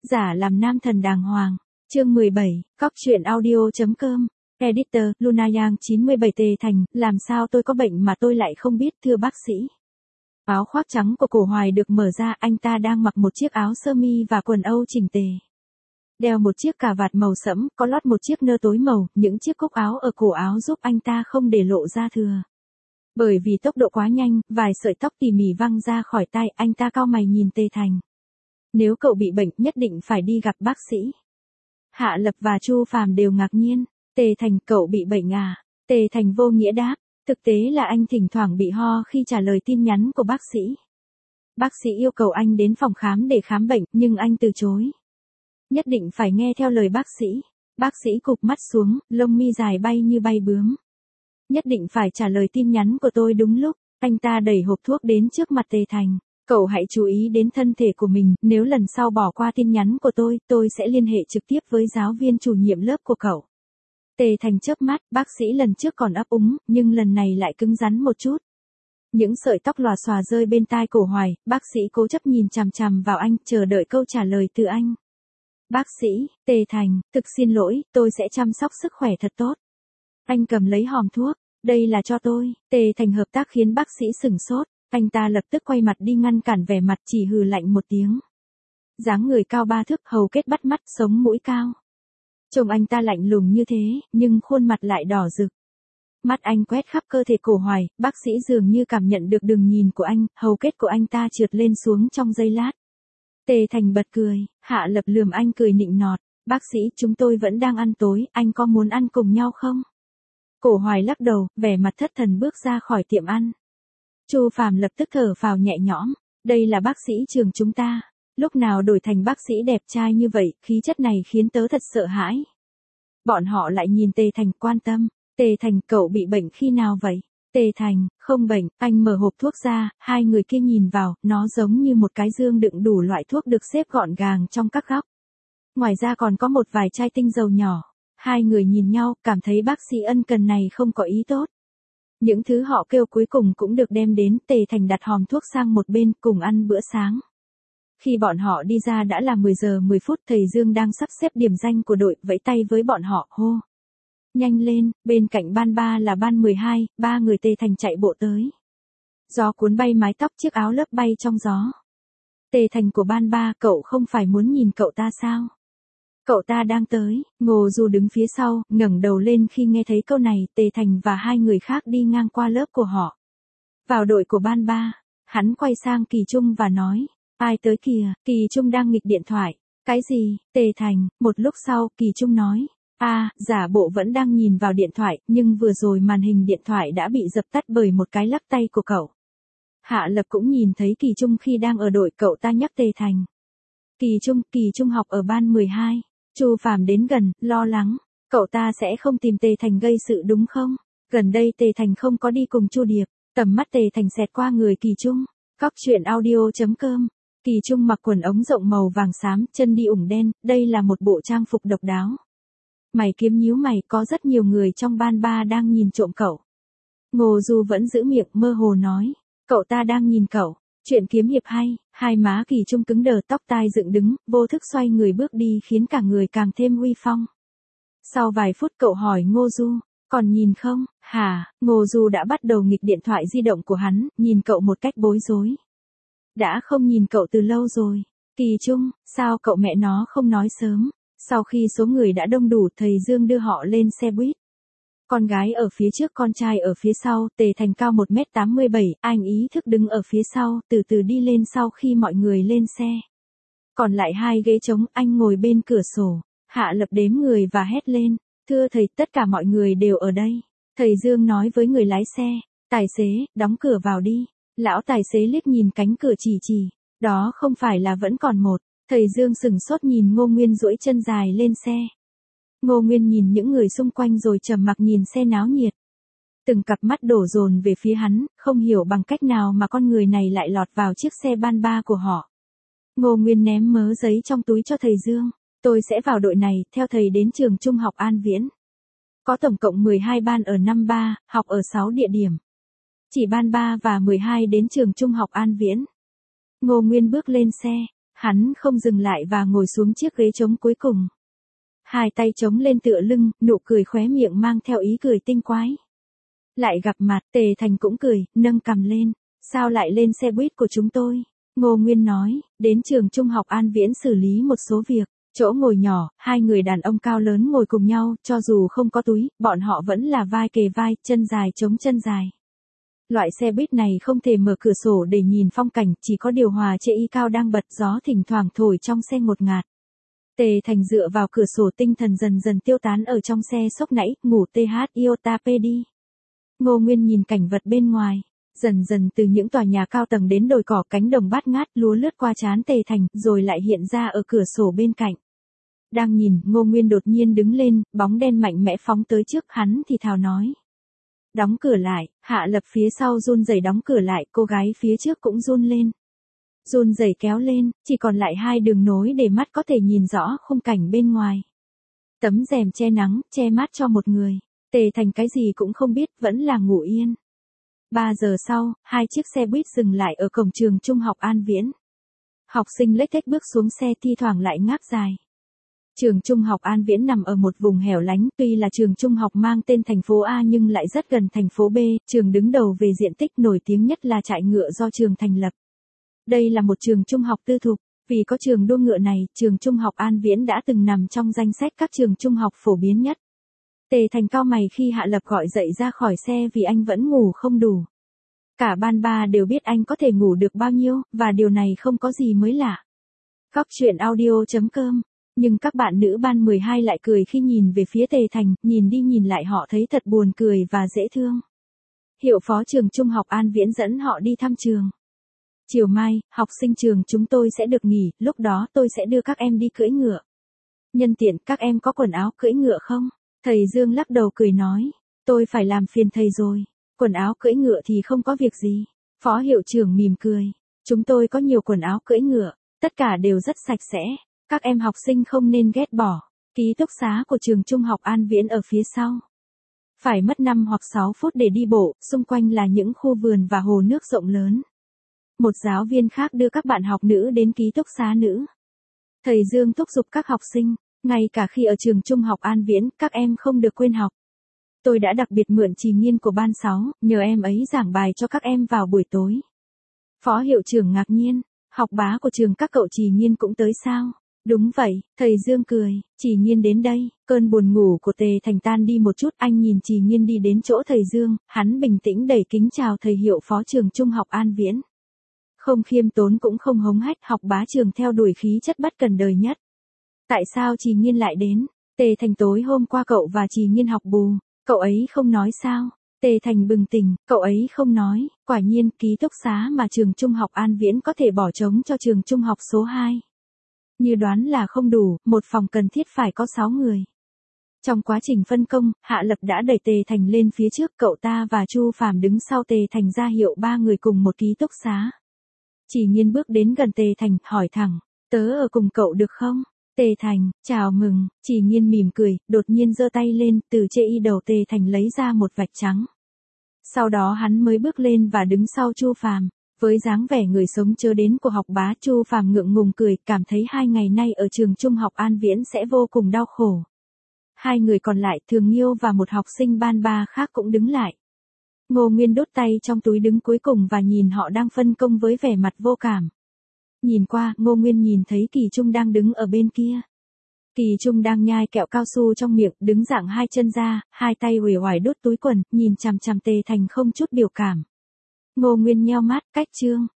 Giả làm nam thần đàng hoàng. Chương 17, Cóc truyện audio.com. Editor, Luna Yang 97 Tề Thành, làm sao tôi có bệnh mà tôi lại không biết thưa bác sĩ. Áo khoác trắng của Cổ Hoài được mở ra, anh ta đang mặc một chiếc áo sơ mi và quần âu chỉnh tề. Đeo một chiếc cà vạt màu sẫm, có lót một chiếc nơ tối màu, những chiếc cúc áo ở cổ áo giúp anh ta không để lộ ra thừa. Bởi vì tốc độ quá nhanh, vài sợi tóc tỉ mỉ văng ra khỏi tai, anh ta cau mày nhìn Tề Thành. Nếu cậu bị bệnh, nhất định phải đi gặp bác sĩ. Hạ Lập và Chu Phàm đều ngạc nhiên. Tề Thành, cậu bị bệnh à? Tề Thành vô nghĩa đáp. Thực tế là anh thỉnh thoảng bị ho khi trả lời tin nhắn của bác sĩ. Bác sĩ yêu cầu anh đến phòng khám để khám bệnh, nhưng anh từ chối. Nhất định phải nghe theo lời bác sĩ. Bác sĩ cụp mắt xuống, lông mi dài bay như bay bướm. Nhất định phải trả lời tin nhắn của tôi đúng lúc. Anh ta đẩy hộp thuốc đến trước mặt Tề Thành. Cậu hãy chú ý đến thân thể của mình, nếu lần sau bỏ qua tin nhắn của tôi sẽ liên hệ trực tiếp với giáo viên chủ nhiệm lớp của cậu. Tề Thành chớp mắt, bác sĩ lần trước còn ấp úng, nhưng lần này lại cứng rắn một chút. Những sợi tóc lòa xòa rơi bên tai Cổ Hoài, bác sĩ cố chấp nhìn chằm chằm vào anh, chờ đợi câu trả lời từ anh. Bác sĩ, Tề Thành, thực xin lỗi, tôi sẽ chăm sóc sức khỏe thật tốt. Anh cầm lấy hòm thuốc, đây là cho tôi. Tề Thành hợp tác khiến bác sĩ sửng sốt. Anh ta lập tức quay mặt đi ngăn cản vẻ mặt, chỉ hừ lạnh một tiếng. Dáng người cao 3 thước, hầu kết bắt mắt, sống mũi cao. Trông anh ta lạnh lùng như thế, nhưng khuôn mặt lại đỏ rực. Mắt anh quét khắp cơ thể Cổ Hoài, bác sĩ dường như cảm nhận được đường nhìn của anh, hầu kết của anh ta trượt lên xuống trong giây lát. Tề Thành bật cười, Hạ Lập lườm anh cười nịnh nọt. Bác sĩ, chúng tôi vẫn đang ăn tối, anh có muốn ăn cùng nhau không? Cổ Hoài lắc đầu, vẻ mặt thất thần bước ra khỏi tiệm ăn. Chu Phàm lập tức thở phào nhẹ nhõm, đây là bác sĩ trường chúng ta, lúc nào đổi thành bác sĩ đẹp trai như vậy, khí chất này khiến tớ thật sợ hãi. Bọn họ lại nhìn Tề Thành quan tâm, Tề Thành, cậu bị bệnh khi nào vậy? Tề Thành, không bệnh, anh mở hộp thuốc ra, hai người kia nhìn vào, nó giống như một cái dương đựng đủ loại thuốc được xếp gọn gàng trong các góc. Ngoài ra còn có một vài chai tinh dầu nhỏ, hai người nhìn nhau, cảm thấy bác sĩ ân cần này không có ý tốt. Những thứ họ kêu cuối cùng cũng được đem đến, Tề Thành đặt hòm thuốc sang một bên, cùng ăn bữa sáng. Khi bọn họ đi ra đã là 10 giờ 10 phút, thầy Dương đang sắp xếp điểm danh của đội, vẫy tay với bọn họ, hô. Nhanh lên, bên cạnh ban 3 là ban 12, ba người. Tề Thành chạy bộ tới. Gió cuốn bay mái tóc, chiếc áo lớp bay trong gió. Tề Thành của ban 3, cậu không phải muốn nhìn cậu ta sao? Cậu ta đang tới. Ngô Du đứng phía sau, ngẩng đầu lên khi nghe thấy câu này. Tề Thành và hai người khác đi ngang qua lớp của họ. Vào đội của ban 3, hắn quay sang Kỳ Trung và nói, ai tới kìa? Kỳ Trung đang nghịch điện thoại. Cái gì? Tề Thành. Một lúc sau, Kỳ Trung nói, giả bộ vẫn đang nhìn vào điện thoại, nhưng vừa rồi màn hình điện thoại đã bị dập tắt bởi một cái lắc tay của cậu. Hạ Lập cũng nhìn thấy Kỳ Trung khi đang ở đội, cậu ta nhắc Tề Thành. Kỳ Trung học ở ban 12. Chu Phàm đến gần, lo lắng, cậu ta sẽ không tìm Tề Thành gây sự đúng không? Gần đây Tề Thành không có đi cùng Chu Điệp. Tầm mắt Tề Thành xẹt qua người Kỳ Trung. Cóc truyện audio.com. Kỳ Trung mặc quần ống rộng màu vàng xám, chân đi ủng đen, đây là một bộ trang phục độc đáo. Mày kiếm nhíu mày, có rất nhiều người trong ban 3 đang nhìn trộm cậu. Ngô Du vẫn giữ miệng, mơ hồ nói, cậu ta đang nhìn cậu. Chuyện kiếm hiệp hay, hai má Kỳ Trung cứng đờ, tóc tai dựng đứng, vô thức xoay người bước đi khiến cả người càng thêm uy phong. Sau vài phút cậu hỏi Ngô Du, còn nhìn không? Hả? Ngô Du đã bắt đầu nghịch điện thoại di động của hắn, nhìn cậu một cách bối rối. Đã không nhìn cậu từ lâu rồi. Kỳ Trung, sao cậu mẹ nó không nói sớm? Sau khi số người đã đông đủ, thầy Dương đưa họ lên xe buýt. Con gái ở phía trước, con trai ở phía sau. Tề Thành cao 1m87, anh ý thức đứng ở phía sau, từ từ đi lên sau khi mọi người lên xe. Còn lại hai ghế trống, anh ngồi bên cửa sổ. Hạ Lập đếm người và hét lên, thưa thầy, tất cả mọi người đều ở đây. Thầy Dương nói với người lái xe, tài xế, đóng cửa vào đi. Lão tài xế liếc nhìn cánh cửa chỉ, đó không phải là vẫn còn một. Thầy Dương sừng sốt nhìn Ngô Nguyên duỗi chân dài lên xe. Ngô Nguyên nhìn những người xung quanh rồi trầm mặc nhìn xe náo nhiệt. Từng cặp mắt đổ dồn về phía hắn, không hiểu bằng cách nào mà con người này lại lọt vào chiếc xe ban 3 của họ. Ngô Nguyên ném mớ giấy trong túi cho thầy Dương. Tôi sẽ vào đội này, theo thầy đến trường trung học An Viễn. Có tổng cộng 12 ban ở năm 3, học ở 6 địa điểm. Chỉ ban 3 và 12 đến trường trung học An Viễn. Ngô Nguyên bước lên xe. Hắn không dừng lại và ngồi xuống chiếc ghế trống cuối cùng. Hai tay chống lên tựa lưng, nụ cười khóe miệng mang theo ý cười tinh quái. Lại gặp mặt, Tề Thành cũng cười, nâng cằm lên. Sao lại lên xe buýt của chúng tôi? Ngô Nguyên nói, đến trường trung học An Viễn xử lý một số việc. Chỗ ngồi nhỏ, hai người đàn ông cao lớn ngồi cùng nhau, cho dù không có túi, bọn họ vẫn là vai kề vai, chân dài chống chân dài. Loại xe buýt này không thể mở cửa sổ để nhìn phong cảnh, chỉ có điều hòa chê y cao đang bật, gió thỉnh thoảng thổi trong xe ngột ngạt. Tề Thành dựa vào cửa sổ, tinh thần dần dần tiêu tán ở trong xe sốc nãy, ngủ iota đi. Ngô Nguyên nhìn cảnh vật bên ngoài, dần dần từ những tòa nhà cao tầng đến đồi cỏ, cánh đồng bát ngát, lúa lướt qua trán Tề Thành, rồi lại hiện ra ở cửa sổ bên cạnh. Đang nhìn, Ngô Nguyên đột nhiên đứng lên, bóng đen mạnh mẽ phóng tới trước hắn thì thào nói. Đóng cửa lại, Hạ Lập phía sau run rẩy đóng cửa lại, cô gái phía trước cũng run lên. Run rẩy kéo lên, chỉ còn lại hai đường nối để mắt có thể nhìn rõ khung cảnh bên ngoài. Tấm rèm che nắng, che mát cho một người. Tề Thành cái gì cũng không biết, vẫn là ngủ yên. 3 giờ sau, hai chiếc xe buýt dừng lại ở cổng trường trung học An Viễn. Học sinh lếch thếch bước xuống xe, thi thoảng lại ngáp dài. Trường trung học An Viễn nằm ở một vùng hẻo lánh, tuy là trường trung học mang tên thành phố A nhưng lại rất gần thành phố B, trường đứng đầu về diện tích, nổi tiếng nhất là trại ngựa do trường thành lập. Đây là một trường trung học tư thục, vì có trường đua ngựa này, trường trung học An Viễn đã từng nằm trong danh sách các trường trung học phổ biến nhất. Tề Thành cau mày khi Hạ Lập gọi dậy ra khỏi xe vì anh vẫn ngủ không đủ. Cả ban ba đều biết anh có thể ngủ được bao nhiêu, và điều này không có gì mới lạ. Góc truyện audio.com. Nhưng các bạn nữ ban 12 lại cười khi nhìn về phía Tề Thành, nhìn đi nhìn lại họ thấy thật buồn cười và dễ thương. Hiệu phó trường trung học An Viễn dẫn họ đi thăm trường. Chiều mai, học sinh trường chúng tôi sẽ được nghỉ, lúc đó tôi sẽ đưa các em đi cưỡi ngựa. Nhân tiện, các em có quần áo cưỡi ngựa không? Thầy Dương lắc đầu cười nói, tôi phải làm phiền thầy rồi. Quần áo cưỡi ngựa thì không có việc gì. Phó hiệu trưởng mỉm cười, chúng tôi có nhiều quần áo cưỡi ngựa, tất cả đều rất sạch sẽ. Các em học sinh không nên ghét bỏ. Ký túc xá của trường trung học An Viễn ở phía sau. Phải mất 5 hoặc 6 phút để đi bộ, xung quanh là những khu vườn và hồ nước rộng lớn. Một giáo viên khác đưa các bạn học nữ đến ký túc xá nữ. Thầy Dương thúc giục các học sinh, ngay cả khi ở trường trung học An Viễn, các em không được quên học. Tôi đã đặc biệt mượn Trì Nghiên của ban 6, nhờ em ấy giảng bài cho các em vào buổi tối. Phó hiệu trưởng ngạc nhiên, học bá của trường các cậu Trì Nghiên cũng tới sao? Đúng vậy, thầy Dương cười, Trì Nghiên đến đây, cơn buồn ngủ của Tề Thành tan đi một chút, anh nhìn Trì Nghiên đi đến chỗ thầy Dương, hắn bình tĩnh đẩy kính chào thầy hiệu phó trường trung học An Viễn. Không khiêm tốn cũng không hống hách, học bá trường theo đuổi khí chất bất cần đời nhất. Tại sao Trì Nghiên lại đến? Tề Thành tối hôm qua cậu và Trì Nghiên học bù, cậu ấy không nói sao? Tề Thành bừng tỉnh, cậu ấy không nói, quả nhiên ký túc xá mà trường trung học An Viễn có thể bỏ trống cho trường trung học số 2. Như đoán là không đủ, một phòng cần thiết phải có 6 người. Trong quá trình phân công, Hạ Lập đã đẩy Tề Thành lên phía trước, cậu ta và Chu Phàm đứng sau Tề Thành ra hiệu 3 người cùng một ký túc xá. Trì Nghiên bước đến gần Tề Thành, hỏi thẳng, tớ ở cùng cậu được không? Tề Thành, chào mừng, Trì Nghiên mỉm cười, đột nhiên giơ tay lên, từ chê y đầu Tề Thành lấy ra một vạch trắng. Sau đó hắn mới bước lên và đứng sau Chu Phàm. Với dáng vẻ người sống chớ đến của học bá, Chu Phàm ngượng ngùng cười, cảm thấy 2 ngày nay ở trường trung học An Viễn sẽ vô cùng đau khổ. 2 người còn lại, Thường Nghiêu và một học sinh ban 3 khác cũng đứng lại. Ngô Nguyên đút tay trong túi đứng cuối cùng và nhìn họ đang phân công với vẻ mặt vô cảm. Nhìn qua, Ngô Nguyên nhìn thấy Kỳ Trung đang đứng ở bên kia. Kỳ Trung đang nhai kẹo cao su trong miệng, đứng dạng 2 chân ra, 2 tay uể oải đút túi quần, nhìn chằm chằm Tề Thành không chút biểu cảm. Ngô Nguyên nheo mắt, cách Trương,